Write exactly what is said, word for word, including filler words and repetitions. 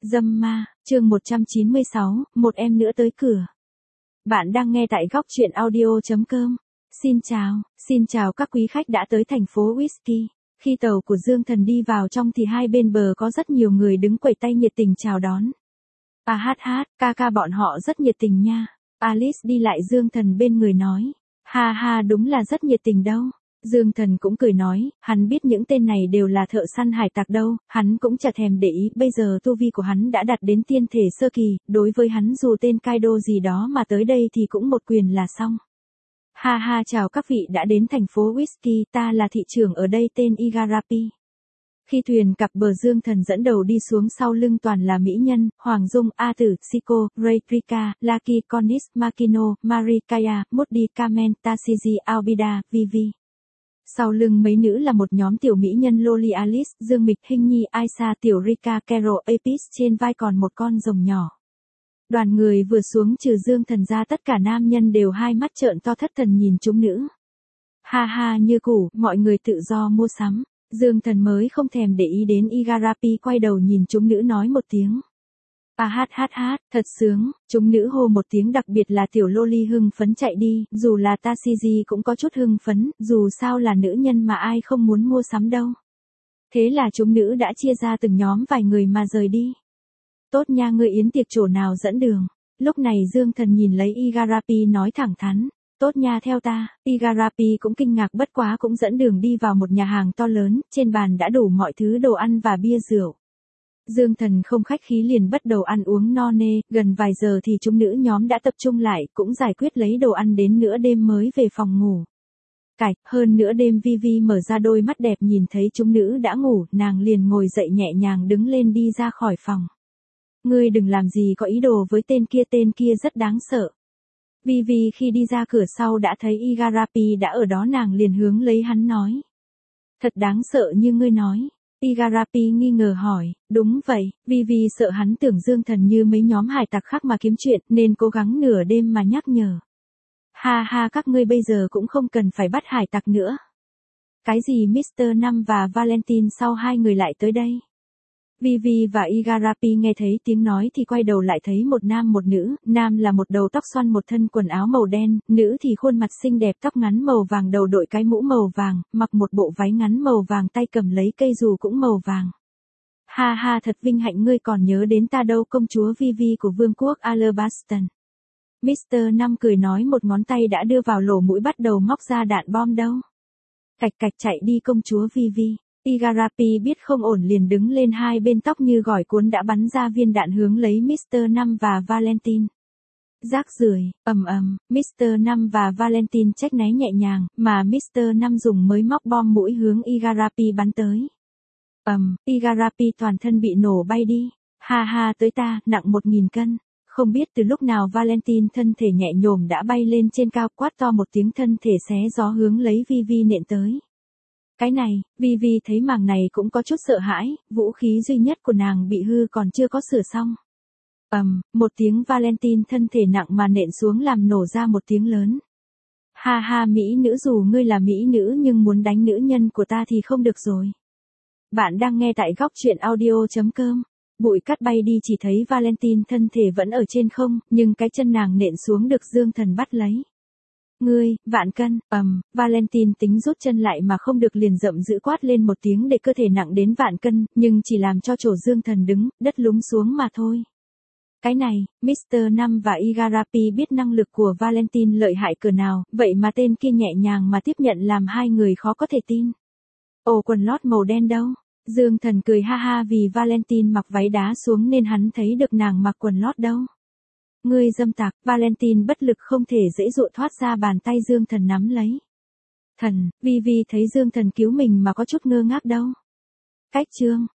Dâm ma, chương một trăm chín mươi sáu, một em nữa tới cửa. Bạn đang nghe tại góc truyện audio chấm com. Xin chào, xin chào các quý khách đã tới thành phố Whisky. Khi tàu của Dương Thần đi vào trong thì hai bên bờ có rất nhiều người đứng quẩy tay nhiệt tình chào đón. À hát hát, ca ca bọn họ rất nhiệt tình nha. Alice đi lại Dương Thần bên người nói. Ha ha, đúng là rất nhiệt tình đâu. Dương Thần cũng cười nói, hắn biết những tên này đều là thợ săn hải tặc đâu, hắn cũng chả thèm để ý, bây giờ tu vi của hắn đã đạt đến tiên thể sơ kỳ, đối với hắn dù tên Kaido gì đó mà tới đây thì cũng một quyền là xong. Ha ha, chào các vị đã đến thành phố Whisky, ta là thị trưởng ở đây tên Igarapi. Khi thuyền cặp bờ Dương Thần dẫn đầu đi xuống, sau lưng toàn là mỹ nhân, Hoàng Dung, A Tử, Siko, Ray, Rika, Lucky, Cornis, Makino, Marikaya, Moody, Kamen, Tashiji, Albida, Vivi. Sau lưng mấy nữ là một nhóm tiểu mỹ nhân Loli, Alice, Dương Mịch, Hinh Nhi, Aisa, tiểu Rika, Carol, Apis, trên vai còn một con rồng nhỏ. Đoàn người vừa xuống trừ Dương Thần ra tất cả nam nhân đều hai mắt trợn to thất thần nhìn chúng nữ. Ha ha, như cũ, mọi người tự do mua sắm. Dương Thần mới không thèm để ý đến Igarapi, quay đầu nhìn chúng nữ nói một tiếng. À hát hát hát, thật sướng, chúng nữ hô một tiếng, đặc biệt là tiểu Loli hưng phấn chạy đi, dù là Tashiji cũng có chút hưng phấn, dù sao là nữ nhân mà ai không muốn mua sắm đâu. Thế là chúng nữ đã chia ra từng nhóm vài người mà rời đi. Tốt nha, ngươi yến tiệc chỗ nào dẫn đường. Lúc này Dương Thần nhìn lấy Igarapi nói thẳng thắn. Tốt nha, theo ta. Igarapi cũng kinh ngạc, bất quá cũng dẫn đường đi vào một nhà hàng to lớn, trên bàn đã đủ mọi thứ đồ ăn và bia rượu. Dương Thần không khách khí liền bắt đầu ăn uống no nê, gần vài giờ thì chúng nữ nhóm đã tập trung lại, cũng giải quyết lấy đồ ăn đến nửa đêm mới về phòng ngủ. Cạch, hơn nửa đêm Vivi mở ra đôi mắt đẹp nhìn thấy chúng nữ đã ngủ, nàng liền ngồi dậy nhẹ nhàng đứng lên đi ra khỏi phòng. Ngươi đừng làm gì có ý đồ với tên kia, tên kia rất đáng sợ. Vivi khi đi ra cửa sau đã thấy Igarapi đã ở đó, nàng liền hướng lấy hắn nói. Thật đáng sợ như ngươi nói. Igarapi nghi ngờ hỏi, đúng vậy, Vivi sợ hắn tưởng Dương Thần như mấy nhóm hải tặc khác mà kiếm chuyện nên cố gắng nửa đêm mà nhắc nhở. Ha ha, các ngươi bây giờ cũng không cần phải bắt hải tặc nữa. Cái gì mít tơ Năm và Valentine, sao hai người lại tới đây? Vivi và Igarapi nghe thấy tiếng nói thì quay đầu lại thấy một nam một nữ, nam là một đầu tóc xoăn một thân quần áo màu đen, nữ thì khuôn mặt xinh đẹp tóc ngắn màu vàng đầu đội cái mũ màu vàng, mặc một bộ váy ngắn màu vàng, tay cầm lấy cây dù cũng màu vàng. Ha ha, thật vinh hạnh, ngươi còn nhớ đến ta đâu, công chúa Vivi của vương quốc Alabastan. mít tơ Năm cười nói, một ngón tay đã đưa vào lỗ mũi bắt đầu móc ra đạn bom đâu. Cạch cạch, chạy đi công chúa Vivi. Igarapi biết không ổn liền đứng lên, hai bên tóc như gỏi cuốn đã bắn ra viên đạn hướng lấy mít tơ Năm và Valentine. Rác rưởi, ầm ầm, mít tơ Năm và Valentine trách né nhẹ nhàng, mà mít tơ Năm dùng mới móc bom mũi hướng Igarapi bắn tới. Ầm, Igarapi toàn thân bị nổ bay đi. Ha ha, tới ta, nặng một nghìn cân. Không biết từ lúc nào Valentine thân thể nhẹ nhổm đã bay lên trên cao, quát to một tiếng, thân thể xé gió hướng lấy Vivi nện tới. Cái này, Vivi thấy màng này cũng có chút sợ hãi, vũ khí duy nhất của nàng bị hư còn chưa có sửa xong. Ầm, một tiếng, Valentine thân thể nặng mà nện xuống làm nổ ra một tiếng lớn. Ha ha, mỹ nữ, dù ngươi là mỹ nữ nhưng muốn đánh nữ nhân của ta thì không được rồi. Bạn đang nghe tại góc truyện audio chấm com. Bụi cát bay đi, chỉ thấy Valentine thân thể vẫn ở trên không, nhưng cái chân nàng nện xuống được Dương Thần bắt lấy. Ngươi, vạn cân, ầm, um, Valentine tính rút chân lại mà không được liền giận dữ quát lên một tiếng để cơ thể nặng đến vạn cân, nhưng chỉ làm cho chỗ Dương Thần đứng, đất lún xuống mà thôi. Cái này, mít tơ Năm và Igarapi biết năng lực của Valentine lợi hại cỡ nào, vậy mà tên kia nhẹ nhàng mà tiếp nhận làm hai người khó có thể tin. Ồ, quần lót màu đen đâu? Dương Thần cười ha ha, vì Valentine mặc váy đá xuống nên hắn thấy được nàng mặc quần lót đâu. Ngươi dâm tặc, Valentine bất lực không thể dễ dụa thoát ra bàn tay Dương Thần nắm lấy. Thần, Vivi thấy Dương Thần cứu mình mà có chút ngơ ngác đâu. Cách chương,